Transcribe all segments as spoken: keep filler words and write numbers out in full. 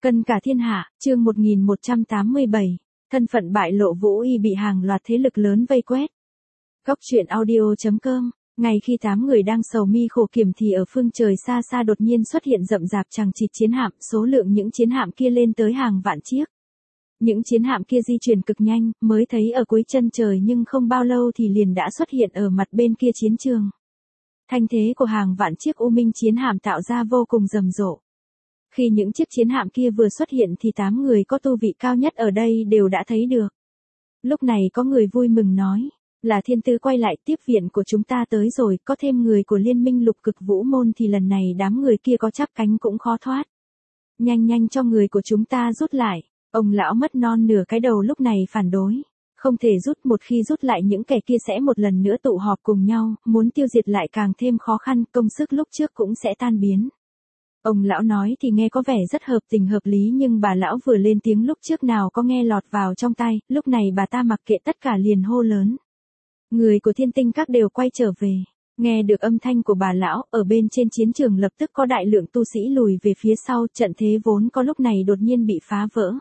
Cân cả thiên hạ, chương một nghìn một trăm tám mươi bảy, thân phận bại lộ Vũ Y bị hàng loạt thế lực lớn vây quét. Góc truyện audio chấm com, ngay khi tám người đang sầu mi khổ kiểm thì ở phương trời xa xa đột nhiên xuất hiện rậm rạp chằng chịt chiến hạm, số lượng những chiến hạm kia lên tới hàng vạn chiếc. Những chiến hạm kia di chuyển cực nhanh, mới thấy ở cuối chân trời nhưng không bao lâu thì liền đã xuất hiện ở mặt bên kia chiến trường. Thanh thế của hàng vạn chiếc U Minh chiến hạm tạo ra vô cùng rầm rộ. Khi những chiếc chiến hạm kia vừa xuất hiện thì tám người có tu vị cao nhất ở đây đều đã thấy được. Lúc này có người vui mừng nói, là thiên tư quay lại, tiếp viện của chúng ta tới rồi, có thêm người của liên minh lục cực vũ môn thì lần này đám người kia có chắp cánh cũng khó thoát. Nhanh nhanh cho người của chúng ta rút lại, ông lão mất non nửa cái đầu lúc này phản đối. Không thể rút, một khi rút lại những kẻ kia sẽ một lần nữa tụ họp cùng nhau, muốn tiêu diệt lại càng thêm khó khăn, công sức lúc trước cũng sẽ tan biến. Ông lão nói thì nghe có vẻ rất hợp tình hợp lý nhưng bà lão vừa lên tiếng lúc trước nào có nghe lọt vào trong tai, lúc này bà ta mặc kệ tất cả liền hô lớn. Người của Thiên Tinh Các đều quay trở về. Nghe được âm thanh của bà lão, ở bên trên chiến trường lập tức có đại lượng tu sĩ lùi về phía sau, trận thế vốn có lúc này đột nhiên bị phá vỡ.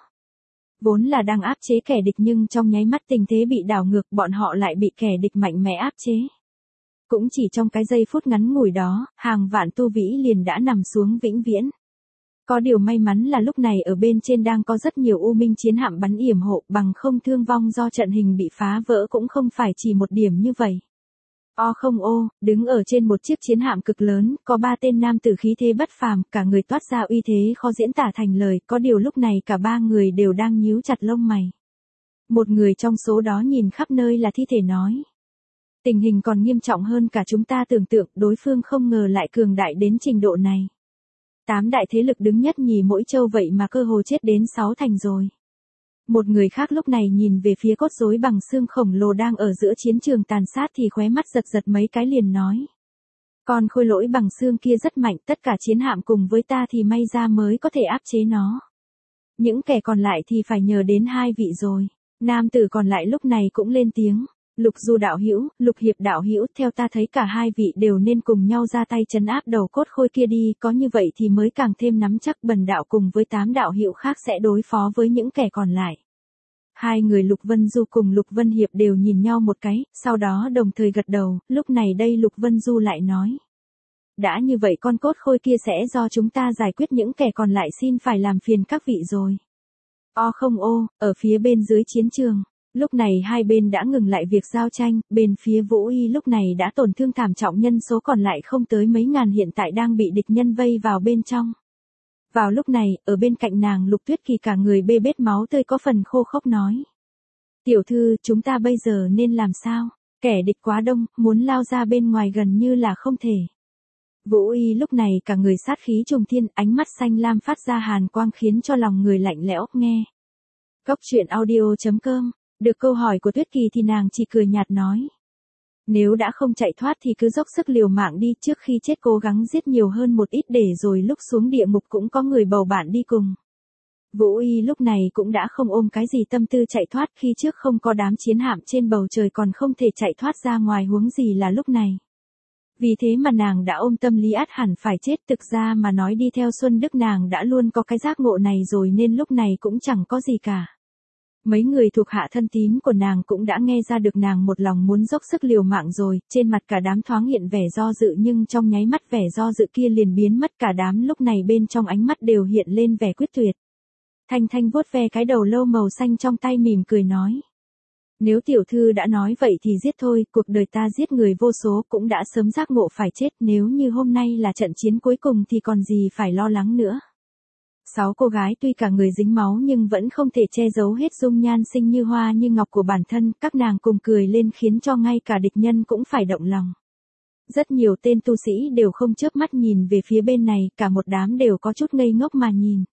Vốn là đang áp chế kẻ địch nhưng trong nháy mắt tình thế bị đảo ngược, bọn họ lại bị kẻ địch mạnh mẽ áp chế. Cũng chỉ trong cái giây phút ngắn ngủi đó, hàng vạn tu vĩ liền đã nằm xuống vĩnh viễn. Có điều may mắn là lúc này ở bên trên đang có rất nhiều U Minh chiến hạm bắn yểm hộ, bằng không thương vong do trận hình bị phá vỡ cũng không phải chỉ một điểm như vậy. O không ô, đứng ở trên một chiếc chiến hạm cực lớn, có ba tên nam tử khí thế bất phàm, cả người toát ra uy thế khó diễn tả thành lời, có điều lúc này cả ba người đều đang nhíu chặt lông mày. Một người trong số đó nhìn khắp nơi là thi thể nói. Tình hình còn nghiêm trọng hơn cả chúng ta tưởng tượng, đối phương không ngờ lại cường đại đến trình độ này. Tám đại thế lực đứng nhất nhì mỗi châu vậy mà cơ hồ chết đến sáu thành rồi. Một người khác lúc này nhìn về phía cốt rối bằng xương khổng lồ đang ở giữa chiến trường tàn sát thì khóe mắt giật giật mấy cái liền nói. Con khôi lỗi bằng xương kia rất mạnh, tất cả chiến hạm cùng với ta thì may ra mới có thể áp chế nó. Những kẻ còn lại thì phải nhờ đến hai vị rồi. Nam tử còn lại lúc này cũng lên tiếng. Lục Du đạo hữu, Lục Hiệp đạo hữu, theo ta thấy cả hai vị đều nên cùng nhau ra tay trấn áp đầu cốt khôi kia đi, có như vậy thì mới càng thêm nắm chắc Bần đạo cùng với tám đạo hữu khác sẽ đối phó với những kẻ còn lại. Hai người Lục Vân Du cùng Lục Vân Hiệp đều nhìn nhau một cái, sau đó đồng thời gật đầu, lúc này đây Lục Vân Du lại nói. Đã như vậy con cốt khôi kia sẽ do chúng ta giải quyết, những kẻ còn lại xin phải làm phiền các vị rồi. O không ô, ở phía bên dưới chiến trường. Lúc này hai bên đã ngừng lại việc giao tranh, bên phía Vũ Y lúc này đã tổn thương thảm trọng, nhân số còn lại không tới mấy ngàn, hiện tại đang bị địch nhân vây vào bên trong. Vào lúc này, ở bên cạnh nàng Lục Tuyết Kỳ cả người bê bết máu tươi có phần khô khốc nói. Tiểu thư, chúng ta bây giờ nên làm sao? Kẻ địch quá đông, muốn lao ra bên ngoài gần như là không thể. Vũ Y lúc này cả người sát khí trùng thiên, ánh mắt xanh lam phát ra hàn quang khiến cho lòng người lạnh lẽo, nghe. Góc truyện audio chấm com. Được câu hỏi của Tuyết Kỳ thì nàng chỉ cười nhạt nói. Nếu đã không chạy thoát thì cứ dốc sức liều mạng đi, trước khi chết cố gắng giết nhiều hơn một ít để rồi lúc xuống địa ngục cũng có người bầu bạn đi cùng. Vũ Y lúc này cũng đã không ôm cái gì tâm tư chạy thoát, khi trước không có đám chiến hạm trên bầu trời còn không thể chạy thoát ra ngoài, huống gì là lúc này. Vì thế mà nàng đã ôm tâm lý ắt hẳn phải chết, thực ra mà nói đi theo Xuân Đức nàng đã luôn có cái giác ngộ này rồi nên lúc này cũng chẳng có gì cả. Mấy người thuộc hạ thân tín của nàng cũng đã nghe ra được nàng một lòng muốn dốc sức liều mạng rồi, trên mặt cả đám thoáng hiện vẻ do dự nhưng trong nháy mắt vẻ do dự kia liền biến mất, cả đám lúc này bên trong ánh mắt đều hiện lên vẻ quyết tuyệt. Thanh Thanh vuốt ve cái đầu lâu màu xanh trong tay mỉm cười nói. Nếu tiểu thư đã nói vậy thì giết thôi, cuộc đời ta giết người vô số cũng đã sớm giác ngộ phải chết, nếu như hôm nay là trận chiến cuối cùng thì còn gì phải lo lắng nữa. Sáu cô gái tuy cả người dính máu nhưng vẫn không thể che giấu hết dung nhan xinh như hoa như ngọc của bản thân, các nàng cùng cười lên khiến cho ngay cả địch nhân cũng phải động lòng. Rất nhiều tên tu sĩ đều không chớp mắt nhìn về phía bên này, cả một đám đều có chút ngây ngốc mà nhìn.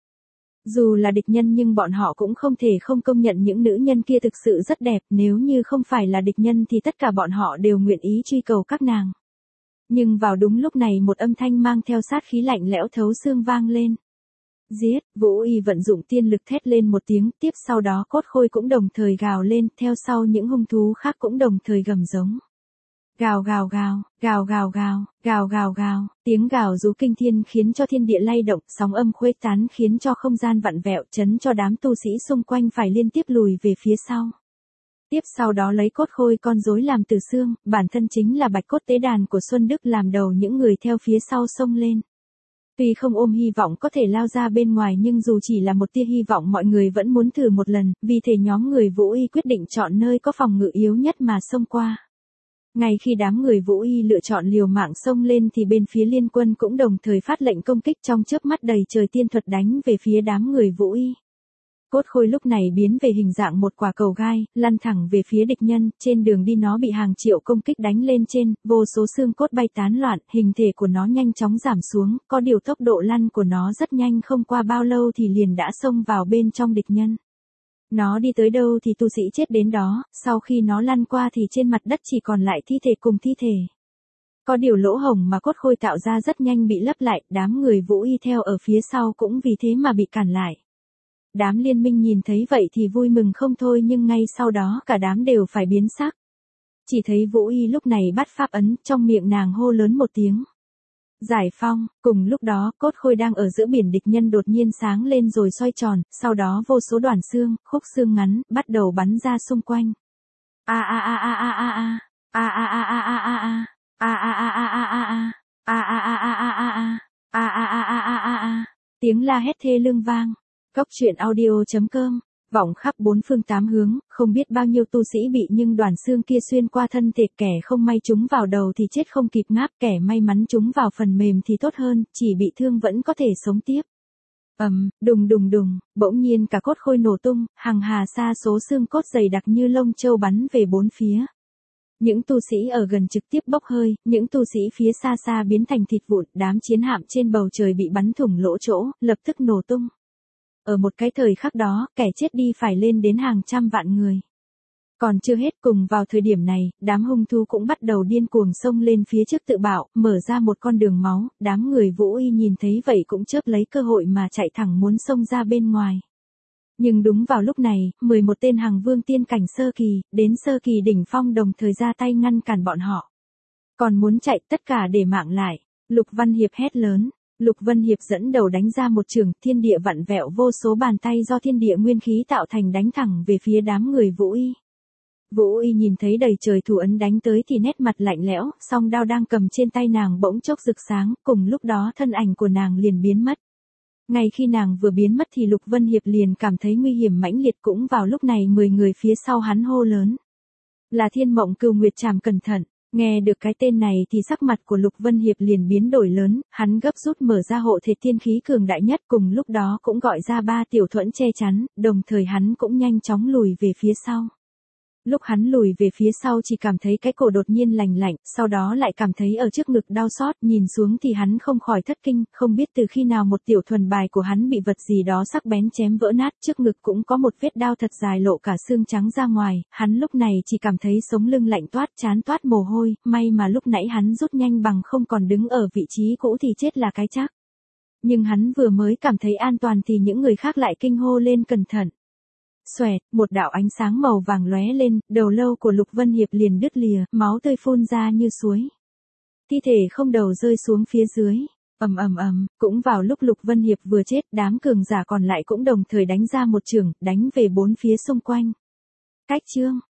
Dù là địch nhân nhưng bọn họ cũng không thể không công nhận những nữ nhân kia thực sự rất đẹp, nếu như không phải là địch nhân thì tất cả bọn họ đều nguyện ý truy cầu các nàng. Nhưng vào đúng lúc này một âm thanh mang theo sát khí lạnh lẽo thấu xương vang lên. Giết, Vũ Y vận dụng tiên lực thét lên một tiếng, tiếp sau đó cốt khôi cũng đồng thời gào lên, theo sau những hung thú khác cũng đồng thời gầm giống. Gào gào gào, gào gào gào, gào gào gào, tiếng gào rú kinh thiên khiến cho thiên địa lay động, sóng âm khuếch tán khiến cho không gian vặn vẹo, chấn cho đám tu sĩ xung quanh phải liên tiếp lùi về phía sau. Tiếp sau đó lấy cốt khôi con rối làm từ xương, bản thân chính là bạch cốt tế đàn của Xuân Đức làm đầu, những người theo phía sau xông lên. Tuy không ôm hy vọng có thể lao ra bên ngoài nhưng dù chỉ là một tia hy vọng mọi người vẫn muốn thử một lần, vì thế nhóm người Vũ Y quyết định chọn nơi có phòng ngự yếu nhất mà xông qua. Ngay khi đám người Vũ Y lựa chọn liều mạng xông lên thì bên phía liên quân cũng đồng thời phát lệnh công kích, trong chớp mắt đầy trời tiên thuật đánh về phía đám người Vũ Y. Cốt khôi lúc này biến về hình dạng một quả cầu gai, lăn thẳng về phía địch nhân, trên đường đi nó bị hàng triệu công kích đánh lên trên, vô số xương cốt bay tán loạn, hình thể của nó nhanh chóng giảm xuống, có điều tốc độ lăn của nó rất nhanh, không qua bao lâu thì liền đã xông vào bên trong địch nhân. Nó đi tới đâu thì tu sĩ chết đến đó, sau khi nó lăn qua thì trên mặt đất chỉ còn lại thi thể cùng thi thể. Có điều lỗ hổng mà cốt khôi tạo ra rất nhanh bị lấp lại, đám người Vũ Y theo ở phía sau cũng vì thế mà bị cản lại. Đám liên minh nhìn thấy vậy thì vui mừng không thôi, nhưng ngay sau đó cả đám đều phải biến sắc. Chỉ thấy Vũ Y lúc này bắt pháp ấn, trong miệng nàng hô lớn một tiếng. Giải phong, cùng lúc đó, cốt khôi đang ở giữa biển địch nhân đột nhiên sáng lên rồi xoay tròn, sau đó vô số đoàn xương, khúc xương ngắn, bắt đầu bắn ra xung quanh. A a a a a a a, a a a a a a a, a a a a a a a, a a a a a a a, a a a a a a a, tiếng la hét thê lương vang. Cốc truyện audio chấm com, vọng khắp bốn phương tám hướng, không biết bao nhiêu tu sĩ bị nhưng đoàn xương kia xuyên qua thân thể, kẻ không may trúng vào đầu thì chết không kịp ngáp, kẻ may mắn trúng vào phần mềm thì tốt hơn, chỉ bị thương vẫn có thể sống tiếp. Ầm, um, đùng đùng đùng, bỗng nhiên cả cốt khôi nổ tung, hằng hà sa số xương cốt dày đặc như lông châu bắn về bốn phía. Những tu sĩ ở gần trực tiếp bốc hơi, những tu sĩ phía xa xa biến thành thịt vụn, đám chiến hạm trên bầu trời bị bắn thủng lỗ chỗ, lập tức nổ tung. Ở một cái thời khắc đó, kẻ chết đi phải lên đến hàng trăm vạn người. Còn chưa hết, cùng vào thời điểm này, đám hung thú cũng bắt đầu điên cuồng xông lên phía trước tự bảo, mở ra một con đường máu, đám người Vũ Y nhìn thấy vậy cũng chớp lấy cơ hội mà chạy thẳng muốn xông ra bên ngoài. Nhưng đúng vào lúc này, mười một tên hằng vương tiên cảnh sơ kỳ, đến sơ kỳ đỉnh phong đồng thời ra tay ngăn cản bọn họ. Còn muốn chạy, tất cả để mạng lại. Lục Văn Hiệp hét lớn. Lục Vân Hiệp dẫn đầu đánh ra một trường, thiên địa vặn vẹo, vô số bàn tay do thiên địa nguyên khí tạo thành đánh thẳng về phía đám người Vũ Y. Vũ Y nhìn thấy đầy trời thủ ấn đánh tới thì nét mặt lạnh lẽo, song đao đang cầm trên tay nàng bỗng chốc rực sáng, cùng lúc đó thân ảnh của nàng liền biến mất. Ngay khi nàng vừa biến mất thì Lục Vân Hiệp liền cảm thấy nguy hiểm mãnh liệt, cũng vào lúc này mười người phía sau hắn hô lớn. Là Thiên Mộng Cừu Nguyệt Trảm, cẩn thận. Nghe được cái tên này thì sắc mặt của Lục Vân Hiệp liền biến đổi lớn, hắn gấp rút mở ra hộ thể tiên khí cường đại nhất, cùng lúc đó cũng gọi ra ba tiểu thuẫn che chắn, đồng thời hắn cũng nhanh chóng lùi về phía sau. Lúc hắn lùi về phía sau chỉ cảm thấy cái cổ đột nhiên lành lạnh, sau đó lại cảm thấy ở trước ngực đau xót, nhìn xuống thì hắn không khỏi thất kinh, không biết từ khi nào một tiểu thuần bài của hắn bị vật gì đó sắc bén chém vỡ nát, trước ngực cũng có một vết đao thật dài lộ cả xương trắng ra ngoài, hắn lúc này chỉ cảm thấy sống lưng lạnh toát, trán toát mồ hôi, may mà lúc nãy hắn rút nhanh bằng không còn đứng ở vị trí cũ thì chết là cái chắc. Nhưng hắn vừa mới cảm thấy an toàn thì những người khác lại kinh hô lên cẩn thận. Xoẹt, một đạo ánh sáng màu vàng lóe lên, đầu lâu của Lục Vân Hiệp liền đứt lìa, máu tươi phun ra như suối. Thi thể không đầu rơi xuống phía dưới. Ầm ầm ầm, cũng vào lúc Lục Vân Hiệp vừa chết, đám cường giả còn lại cũng đồng thời đánh ra một chưởng, đánh về bốn phía xung quanh. Cách chương